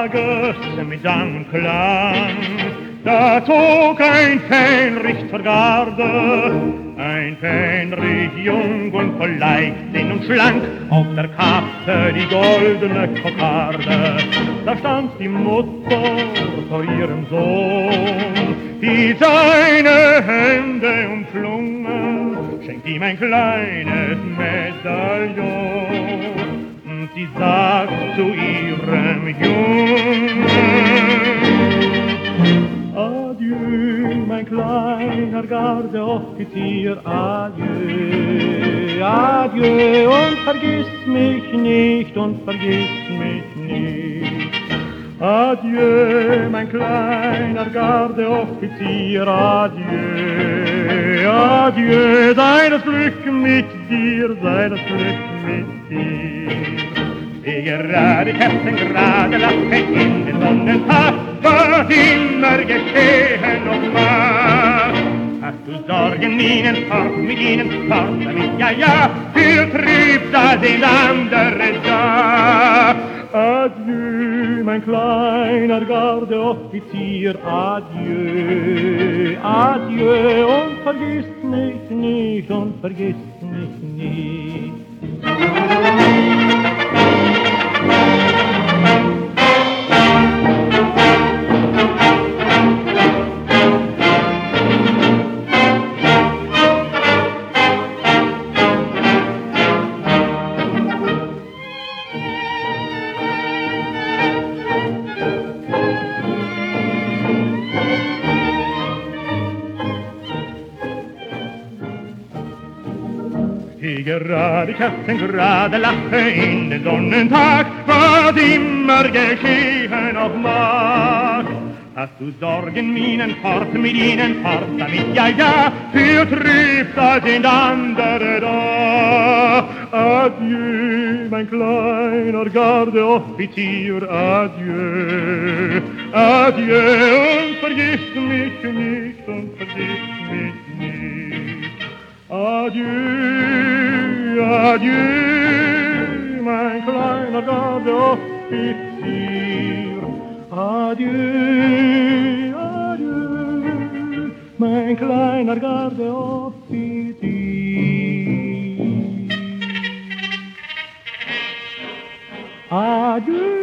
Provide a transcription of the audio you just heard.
Tages mit Anklang, da zog ein Fähnrich zur Garde, ein Fähnrich jung und voll Leichtsinn und schlank, auf der Kappe die goldene Kokarde. Da stand die Mutter vor ihrem Sohn, die seine Hände umschlungen, schenkt ihm ein kleines Medaillon. Und sie sagt zu ihrem Jungen: Adieu, mein kleiner Gardeoffizier, adieu, adieu, und vergiss mich nicht, und vergiss mich nicht. Adieu, mein kleiner Gardeoffizier, adieu, adieu, sei das Glück mit dir, sei das Glück mit dir. Wie gerade Kerzen gerade lache in den Sonnentag, was immer geschehen noch mag. Hast du Sorgen, ihnen fort, mit ihnen fort, damit ja, für Trieb, da sind andere da. Adieu, mein kleiner Gardeoffizier, adieu, adieu, und vergiss mich nicht, und vergiss mich nicht. Die gerade Kerzen gerade lache in den Sonnentag, was immer geschehen auch mag. Hast du Sorgen, Minen fort, mit ihnen fort, damit ja, für Trieb, da sind andere da. Adieu, mein kleiner Gardeoffizier, adieu, adieu, und vergiss mich nicht, und vergiss mich nicht. Adieu, adieu, mein kleiner Gardeoffizier. Adieu, adieu, mein kleiner Gardeoffizier. Adieu.